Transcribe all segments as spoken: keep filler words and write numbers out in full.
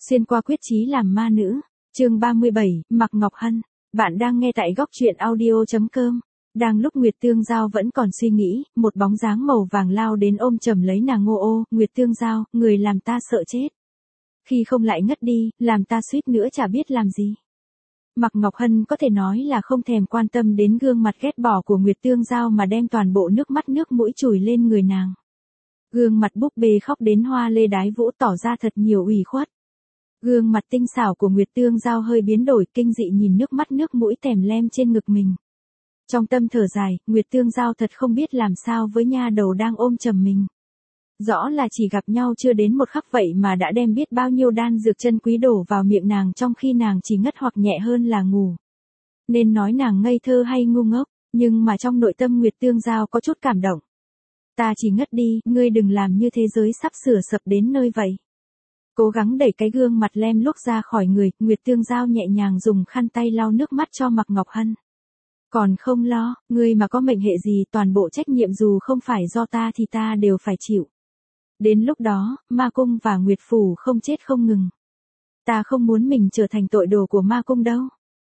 Xuyên qua quyết chí làm ma nữ, chương ba mươi bảy, Mạc Ngọc Hân. Bạn đang nghe tại góc truyện audio chấm com. Đang lúc Nguyệt Tương Giao vẫn còn suy nghĩ, một bóng dáng màu vàng lao đến ôm chầm lấy nàng. Ngô ô, Nguyệt Tương Giao, người làm ta sợ chết. Khi không lại ngất đi, làm ta suýt nữa chả biết làm gì. Mạc Ngọc Hân có thể nói là không thèm quan tâm đến gương mặt ghét bỏ của Nguyệt Tương Giao mà đem toàn bộ nước mắt nước mũi chùi lên người nàng. Gương mặt búp bê khóc đến hoa lê đái vũ tỏ ra thật nhiều ủy khuất. Gương mặt tinh xảo của Nguyệt Tương Giao hơi biến đổi, kinh dị nhìn nước mắt nước mũi tèm lem trên ngực mình. Trong tâm thở dài, Nguyệt Tương Giao thật không biết làm sao với nha đầu đang ôm chầm mình. Rõ là chỉ gặp nhau chưa đến một khắc vậy mà đã đem biết bao nhiêu đan dược chân quý đổ vào miệng nàng trong khi nàng chỉ ngất hoặc nhẹ hơn là ngủ. Nên nói nàng ngây thơ hay ngu ngốc, nhưng mà trong nội tâm Nguyệt Tương Giao có chút cảm động. Ta chỉ ngất đi, ngươi đừng làm như thế giới sắp sửa sập đến nơi vậy. Cố gắng đẩy cái gương mặt lem luốc ra khỏi người, Nguyệt Tương Giao nhẹ nhàng dùng khăn tay lau nước mắt cho Mạc Ngọc Hân. Còn không lo, ngươi mà có mệnh hệ gì toàn bộ trách nhiệm dù không phải do ta thì ta đều phải chịu. Đến lúc đó, ma cung và Nguyệt phủ không chết không ngừng. Ta không muốn mình trở thành tội đồ của ma cung đâu.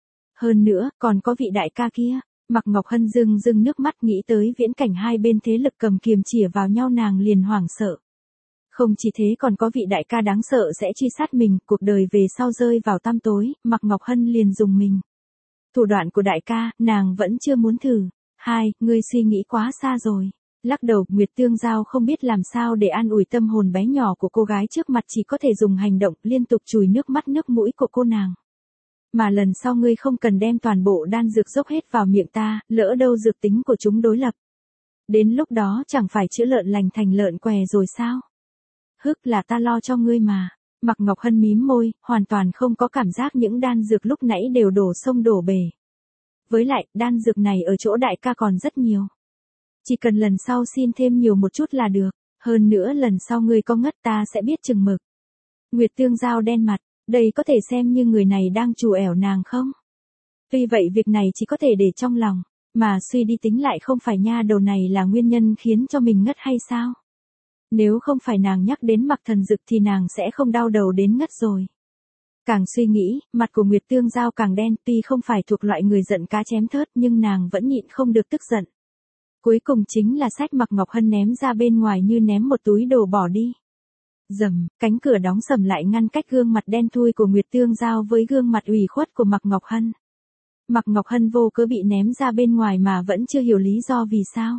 Hơn nữa, còn có vị đại ca kia. Mạc Ngọc Hân rưng rưng nước mắt nghĩ tới viễn cảnh hai bên thế lực cầm kiềm chĩa vào nhau, nàng liền hoảng sợ. Không chỉ thế còn có vị đại ca đáng sợ sẽ truy sát mình, cuộc đời về sau rơi vào tăm tối, Mạc Ngọc Hân liền dùng mình. Thủ đoạn của đại ca, nàng vẫn chưa muốn thử. Hai, ngươi suy nghĩ quá xa rồi. Lắc đầu, Nguyệt Tương Giao không biết làm sao để an ủi tâm hồn bé nhỏ của cô gái trước mặt, chỉ có thể dùng hành động liên tục chùi nước mắt nước mũi của cô nàng. Mà lần sau ngươi không cần đem toàn bộ đan dược dốc hết vào miệng ta, lỡ đâu dược tính của chúng đối lập. Đến lúc đó chẳng phải chữa lợn lành thành lợn què rồi sao? Hức là ta lo cho ngươi mà. Mạc Ngọc Hân mím môi, hoàn toàn không có cảm giác những đan dược lúc nãy đều đổ sông đổ bể. Với lại, đan dược này ở chỗ đại ca còn rất nhiều. Chỉ cần lần sau xin thêm nhiều một chút là được. Hơn nữa lần sau ngươi có ngất ta sẽ biết chừng mực. Nguyệt Tương Giao đen mặt. Đây có thể xem như người này đang trù ẻo nàng không? Tuy vậy việc này chỉ có thể để trong lòng. Mà suy đi tính lại không phải nha đầu này là nguyên nhân khiến cho mình ngất hay sao? Nếu không phải nàng nhắc đến Mạc Thần Dực thì nàng sẽ không đau đầu đến ngất rồi. Càng suy nghĩ, mặt của Nguyệt Tương Giao càng đen, tuy không phải thuộc loại người giận cá chém thớt nhưng nàng vẫn nhịn không được tức giận. Cuối cùng chính là xách Mạc Ngọc Hân ném ra bên ngoài như ném một túi đồ bỏ đi. Rầm, cánh cửa đóng sầm lại ngăn cách gương mặt đen thui của Nguyệt Tương Giao với gương mặt ủy khuất của Mạc Ngọc Hân. Mạc Ngọc Hân vô cớ bị ném ra bên ngoài mà vẫn chưa hiểu lý do vì sao.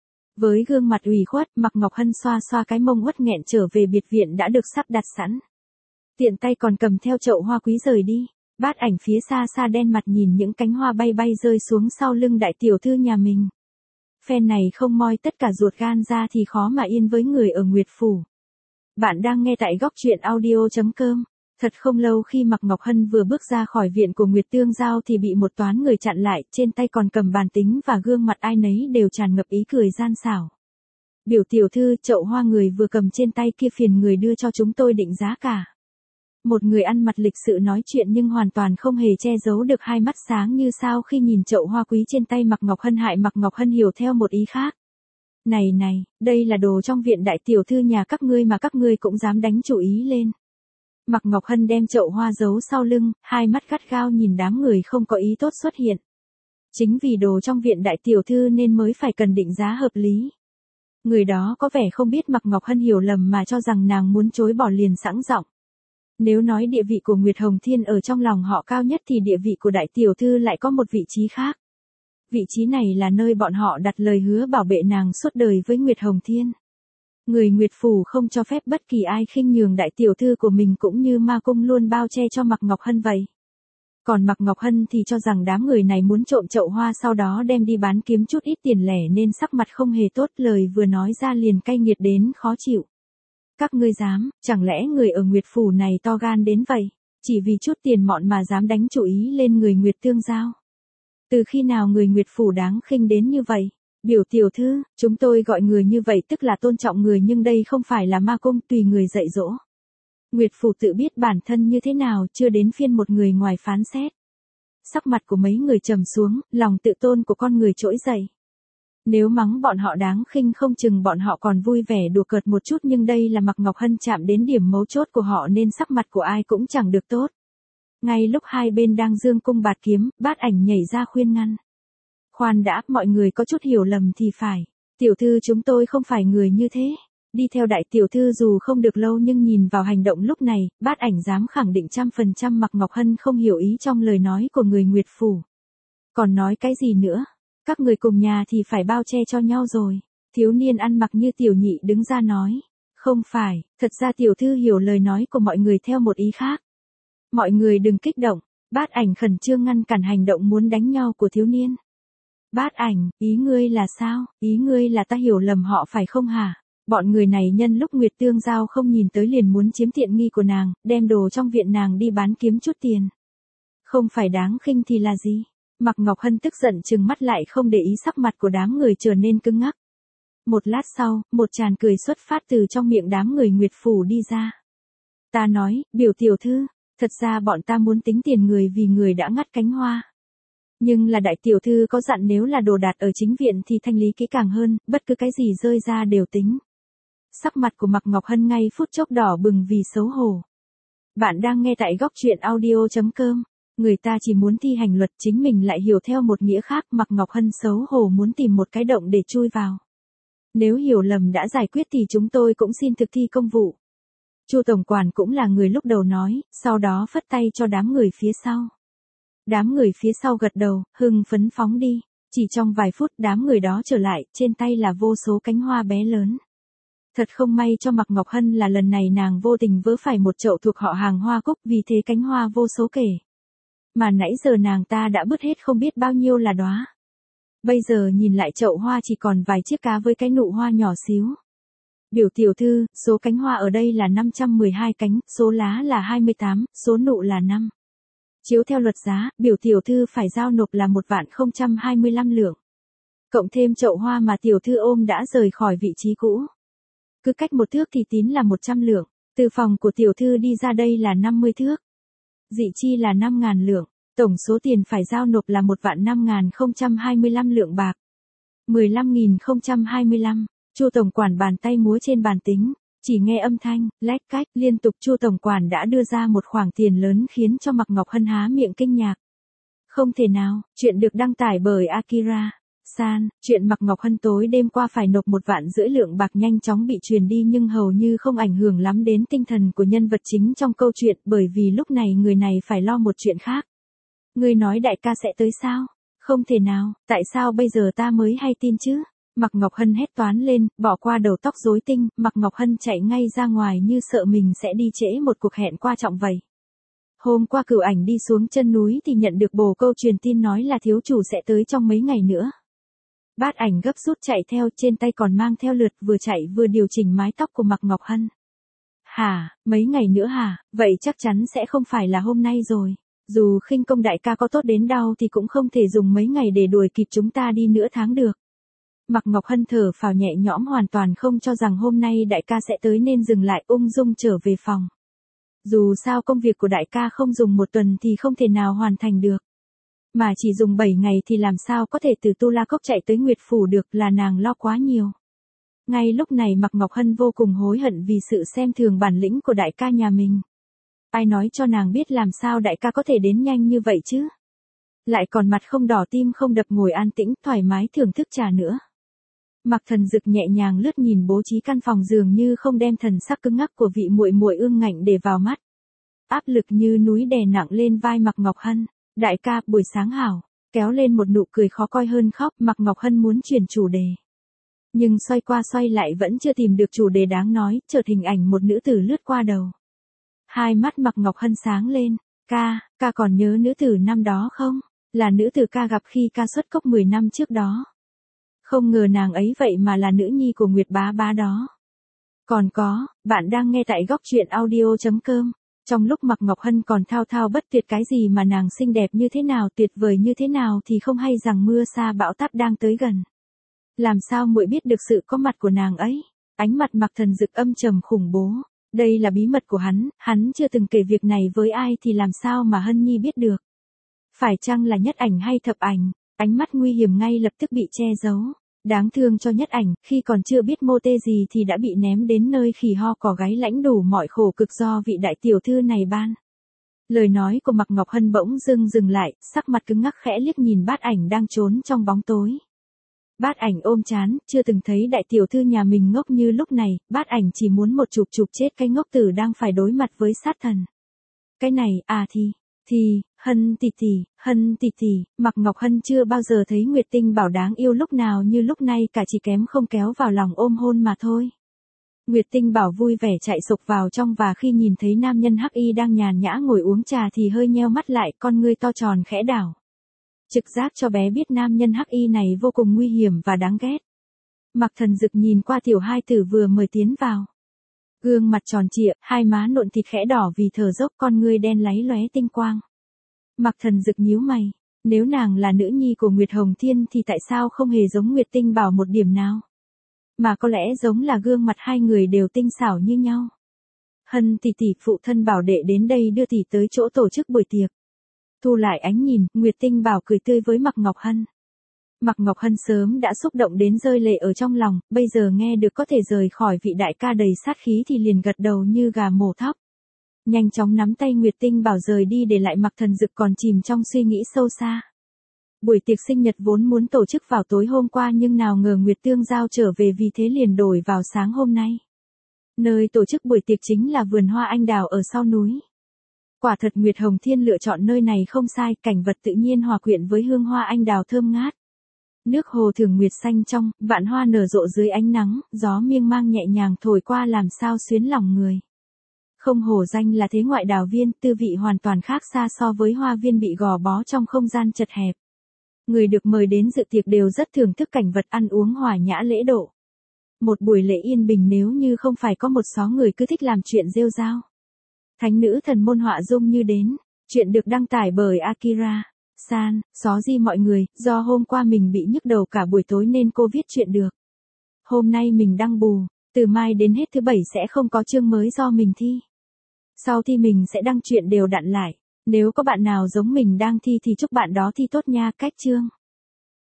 Với gương mặt ủy khuất, Mạc Ngọc Hân xoa xoa cái mông uất nghẹn trở về biệt viện đã được sắp đặt sẵn. Tiện tay còn cầm theo chậu hoa quý rời đi. Bát ảnh phía xa xa đen mặt nhìn những cánh hoa bay bay rơi xuống sau lưng đại tiểu thư nhà mình. Phen này không moi tất cả ruột gan ra thì khó mà yên với người ở Nguyệt phủ. Bạn đang nghe tại góc truyện audio chấm com. Thật không lâu khi Mạc Ngọc Hân vừa bước ra khỏi viện của Nguyệt Tương Giao thì bị một toán người chặn lại, trên tay còn cầm bàn tính và gương mặt ai nấy đều tràn ngập ý cười gian xảo. Biểu tiểu thư, chậu hoa người vừa cầm trên tay kia phiền người đưa cho chúng tôi định giá cả. Một người ăn mặc lịch sự nói chuyện nhưng hoàn toàn không hề che giấu được hai mắt sáng như sao khi nhìn chậu hoa quý trên tay Mạc Ngọc Hân. Hại Mạc Ngọc Hân hiểu theo một ý khác. Này này, đây là đồ trong viện đại tiểu thư nhà các ngươi mà các ngươi cũng dám đánh chủ ý lên. Mạc Ngọc Hân đem chậu hoa giấu sau lưng, hai mắt gắt gao nhìn đám người không có ý tốt xuất hiện. Chính vì đồ trong viện đại tiểu thư nên mới phải cần định giá hợp lý. Người đó có vẻ không biết Mạc Ngọc Hân hiểu lầm mà cho rằng nàng muốn chối bỏ liền sẵn giọng. Nếu nói địa vị của Nguyệt Hồng Thiên ở trong lòng họ cao nhất thì địa vị của đại tiểu thư lại có một vị trí khác. Vị trí này là nơi bọn họ đặt lời hứa bảo vệ nàng suốt đời với Nguyệt Hồng Thiên. Người Nguyệt phủ không cho phép bất kỳ ai khinh nhường đại tiểu thư của mình cũng như ma cung luôn bao che cho Mạc Ngọc Hân vậy. Còn Mạc Ngọc Hân thì cho rằng đám người này muốn trộm chậu hoa sau đó đem đi bán kiếm chút ít tiền lẻ nên sắc mặt không hề tốt, lời vừa nói ra liền cay nghiệt đến khó chịu. Các ngươi dám, chẳng lẽ người ở Nguyệt phủ này to gan đến vậy, chỉ vì chút tiền mọn mà dám đánh chủ ý lên người Nguyệt Tương Giao. Từ khi nào người Nguyệt phủ đáng khinh đến như vậy? Biểu tiểu thư, chúng tôi gọi người như vậy tức là tôn trọng người nhưng đây không phải là ma cung tùy người dạy dỗ. Nguyệt phủ tự biết bản thân như thế nào, chưa đến phiên một người ngoài phán xét. Sắc mặt của mấy người trầm xuống, lòng tự tôn của con người trỗi dậy. Nếu mắng bọn họ đáng khinh không chừng bọn họ còn vui vẻ đùa cợt một chút, nhưng đây là Mạc Ngọc Hân chạm đến điểm mấu chốt của họ nên sắc mặt của ai cũng chẳng được tốt. Ngay lúc hai bên đang giương cung bạt kiếm, Bát Ảnh nhảy ra khuyên ngăn. Khoan đã, mọi người có chút hiểu lầm thì phải. Tiểu thư chúng tôi không phải người như thế. Đi theo đại tiểu thư dù không được lâu nhưng nhìn vào hành động lúc này, Bát Ảnh dám khẳng định trăm phần trăm Mạc Ngọc Hân không hiểu ý trong lời nói của người Nguyệt Phủ. Còn nói cái gì nữa? Các người cùng nhà thì phải bao che cho nhau rồi. Thiếu niên ăn mặc như tiểu nhị đứng ra nói. Không phải, thật ra tiểu thư hiểu lời nói của mọi người theo một ý khác. Mọi người đừng kích động. Bát Ảnh khẩn trương ngăn cản hành động muốn đánh nhau của thiếu niên. Bát Ảnh, ý ngươi là sao? Ý ngươi là ta hiểu lầm họ phải không hả? Bọn người này nhân lúc Nguyệt Tương Giao không nhìn tới liền muốn chiếm tiện nghi của nàng, đem đồ trong viện nàng đi bán kiếm chút tiền. Không phải đáng khinh thì là gì? Mạc Ngọc Hân tức giận trừng mắt lại không để ý sắc mặt của đám người trở nên cứng ngắc. Một lát sau, một tràng cười xuất phát từ trong miệng đám người Nguyệt Phủ đi ra. Ta nói, biểu tiểu thư, thật ra bọn ta muốn tính tiền người vì người đã ngắt cánh hoa. Nhưng là đại tiểu thư có dặn nếu là đồ đạc ở chính viện thì thanh lý kỹ càng hơn, bất cứ cái gì rơi ra đều tính. Sắc mặt của Mạc Ngọc Hân ngay phút chốc đỏ bừng vì xấu hổ. Bạn đang nghe tại góc truyện audio chấm com. Người ta chỉ muốn thi hành luật, chính mình lại hiểu theo một nghĩa khác. Mạc Ngọc Hân xấu hổ muốn tìm một cái động để chui vào. Nếu hiểu lầm đã giải quyết thì chúng tôi cũng xin thực thi công vụ. Chu tổng quản cũng là người lúc đầu nói, sau đó phất tay cho đám người phía sau. Đám người phía sau gật đầu, hưng phấn phóng đi. Chỉ trong vài phút đám người đó trở lại, trên tay là vô số cánh hoa bé lớn. Thật không may cho Mạc Ngọc Hân là lần này nàng vô tình vớ phải một chậu thuộc họ hàng Hoa Cúc, vì thế cánh hoa vô số kể. Mà nãy giờ nàng ta đã bứt hết không biết bao nhiêu là đóa. Bây giờ nhìn lại chậu hoa chỉ còn vài chiếc cá với cái nụ hoa nhỏ xíu. Biểu tiểu thư, số cánh hoa ở đây là năm trăm mười hai cánh, số lá là hai mươi tám, số nụ là năm. Chiếu theo luật giá, biểu tiểu thư phải giao nộp là một vạn không trăm hai mươi lăm lượng. Cộng thêm chậu hoa mà tiểu thư ôm đã rời khỏi vị trí cũ. Cứ cách một thước thì tín là một trăm lượng. Từ phòng của tiểu thư đi ra đây là năm mươi thước. Dị chi là năm ngàn lượng. Tổng số tiền phải giao nộp là một vạn năm ngàn không trăm hai mươi lăm lượng bạc. mười lăm nghìn không trăm hai mươi lăm. Chu tổng quản bàn tay múa trên bàn tính. Chỉ nghe âm thanh, lách cách, liên tục Chu tổng quản đã đưa ra một khoản tiền lớn khiến cho Mạc Ngọc Hân há miệng kinh ngạc. Không thể nào, chuyện được đăng tải bởi Akira San, chuyện Mạc Ngọc Hân tối đêm qua phải nộp một vạn rưỡi lượng bạc nhanh chóng bị truyền đi nhưng hầu như không ảnh hưởng lắm đến tinh thần của nhân vật chính trong câu chuyện, bởi vì lúc này người này phải lo một chuyện khác. Ngươi nói đại ca sẽ tới sao? Không thể nào, tại sao bây giờ ta mới hay tin chứ? Mạc Ngọc Hân hét toán lên, bỏ qua đầu tóc rối tinh, Mạc Ngọc Hân chạy ngay ra ngoài như sợ mình sẽ đi trễ một cuộc hẹn quan trọng vậy. Hôm qua Cửu Ảnh đi xuống chân núi thì nhận được bồ câu truyền tin nói là thiếu chủ sẽ tới trong mấy ngày nữa. Bát Ảnh gấp rút chạy theo, trên tay còn mang theo lượt, vừa chạy vừa điều chỉnh mái tóc của Mạc Ngọc Hân. Hả, mấy ngày nữa hả, vậy chắc chắn sẽ không phải là hôm nay rồi. Dù khinh công đại ca có tốt đến đâu thì cũng không thể dùng mấy ngày để đuổi kịp chúng ta đi nửa tháng được. Mạc Ngọc Hân thở phào nhẹ nhõm, hoàn toàn không cho rằng hôm nay đại ca sẽ tới nên dừng lại ung dung trở về phòng. Dù sao công việc của đại ca không dùng một tuần thì không thể nào hoàn thành được. Mà chỉ dùng bảy ngày thì làm sao có thể từ Tu La Cốc chạy tới Nguyệt Phủ được, là nàng lo quá nhiều. Ngay lúc này Mạc Ngọc Hân vô cùng hối hận vì sự xem thường bản lĩnh của đại ca nhà mình. Ai nói cho nàng biết làm sao đại ca có thể đến nhanh như vậy chứ? Lại còn mặt không đỏ tim không đập ngồi an tĩnh thoải mái thưởng thức trà nữa. Mạc Thần Dực nhẹ nhàng lướt nhìn bố trí căn phòng dường như không đem thần sắc cứng ngắc của vị muội muội ương ngạnh để vào mắt. Áp lực như núi đè nặng lên vai Mạc Ngọc Hân. Đại ca, buổi sáng hảo. Kéo lên một nụ cười khó coi hơn khóc, Mạc Ngọc Hân muốn chuyển chủ đề. Nhưng xoay qua xoay lại vẫn chưa tìm được chủ đề đáng nói, chợt hình ảnh một nữ tử lướt qua đầu. Hai mắt Mạc Ngọc Hân sáng lên. Ca, ca còn nhớ nữ tử năm đó không? Là nữ tử ca gặp khi ca xuất cốc mười năm trước đó. Không ngờ nàng ấy vậy mà là nữ nhi của Nguyệt bá bá đó. Còn có, bạn đang nghe tại góc truyện audio chấm com. Trong lúc Mạc Ngọc Hân còn thao thao bất tuyệt cái gì mà nàng xinh đẹp như thế nào, tuyệt vời như thế nào thì không hay rằng mưa sa bão táp đang tới gần. Làm sao muội biết được sự có mặt của nàng ấy? Ánh mặt Mạc Thần Dực âm trầm khủng bố. Đây là bí mật của hắn, hắn chưa từng kể việc này với ai thì làm sao mà Hân Nhi biết được? Phải chăng là Nhất Ảnh hay Thập Ảnh? Ánh mắt nguy hiểm ngay lập tức bị che giấu. Đáng thương cho Nhất Ảnh, khi còn chưa biết mô tê gì thì đã bị ném đến nơi khỉ ho cò gáy lãnh đủ mọi khổ cực do vị đại tiểu thư này ban. Lời nói của Mạc Ngọc Hân bỗng dưng dừng lại, sắc mặt cứng ngắc khẽ liếc nhìn Bát Ảnh đang trốn trong bóng tối. Bát Ảnh ôm chán, chưa từng thấy đại tiểu thư nhà mình ngốc như lúc này, Bát Ảnh chỉ muốn một chụp chụp chết cái ngốc tử đang phải đối mặt với sát thần. Cái này, à thì, thì, Hân tỷ tỷ, Hân tỷ tỷ, Mạc Ngọc Hân chưa bao giờ thấy Nguyệt Tinh Bảo đáng yêu lúc nào như lúc này, cả chỉ kém không kéo vào lòng ôm hôn mà thôi. Nguyệt Tinh Bảo vui vẻ chạy sục vào trong và khi nhìn thấy nam nhân hắc y đang nhàn nhã ngồi uống trà thì hơi nheo mắt lại, con ngươi to tròn khẽ đảo. Trực giác cho bé biết nam nhân hắc y này vô cùng nguy hiểm và đáng ghét. Mạc Thần Dực nhìn qua tiểu hai tử vừa mời tiến vào. Gương mặt tròn trịa, hai má nộn thịt khẽ đỏ vì thở dốc, con ngươi đen láy lóe tinh quang. Mạc Thần Dực nhíu mày, nếu nàng là nữ nhi của Nguyệt Hồng Thiên thì tại sao không hề giống Nguyệt Tinh Bảo một điểm nào? Mà có lẽ giống là gương mặt hai người đều tinh xảo như nhau. Hân tỷ tỷ, phụ thân Bảo đệ đến đây đưa tỷ tới chỗ tổ chức buổi tiệc. Thu lại ánh nhìn, Nguyệt Tinh Bảo cười tươi với Mạc Ngọc Hân. Mạc Ngọc Hân sớm đã xúc động đến rơi lệ ở trong lòng, bây giờ nghe được có thể rời khỏi vị đại ca đầy sát khí thì liền gật đầu như gà mổ thóc. Nhanh chóng nắm tay Nguyệt Tinh Bảo rời đi để lại Mạc Thần Dực còn chìm trong suy nghĩ sâu xa. Buổi tiệc sinh nhật vốn muốn tổ chức vào tối hôm qua nhưng nào ngờ Nguyệt Tương Giao trở về, vì thế liền đổi vào sáng hôm nay. Nơi tổ chức buổi tiệc chính là vườn hoa anh đào ở sau núi. Quả thật Nguyệt Hồng Thiên lựa chọn nơi này không sai, cảnh vật tự nhiên hòa quyện với hương hoa anh đào thơm ngát. Nước hồ thường nguyệt xanh trong, vạn hoa nở rộ dưới ánh nắng, gió miêng mang nhẹ nhàng thổi qua làm sao xuyến lòng người. Không hổ danh là thế ngoại đào viên, tư vị hoàn toàn khác xa so với hoa viên bị gò bó trong không gian chật hẹp. Người được mời đến dự tiệc đều rất thưởng thức cảnh vật ăn uống hòa nhã lễ độ. Một buổi lễ yên bình nếu như không phải có một số người cứ thích làm chuyện rêu rao. Thánh nữ thần môn họa dung như đến, chuyện được đăng tải bởi Akira San, xó gì mọi người, do hôm qua mình bị nhức đầu cả buổi tối nên cô viết chuyện được. Hôm nay mình đăng bù, từ mai đến hết thứ bảy sẽ không có chương mới do mình thi. Sau thi mình sẽ đăng chuyện đều đặn lại, nếu có bạn nào giống mình đang thi thì chúc bạn đó thi tốt nha. Cách chương.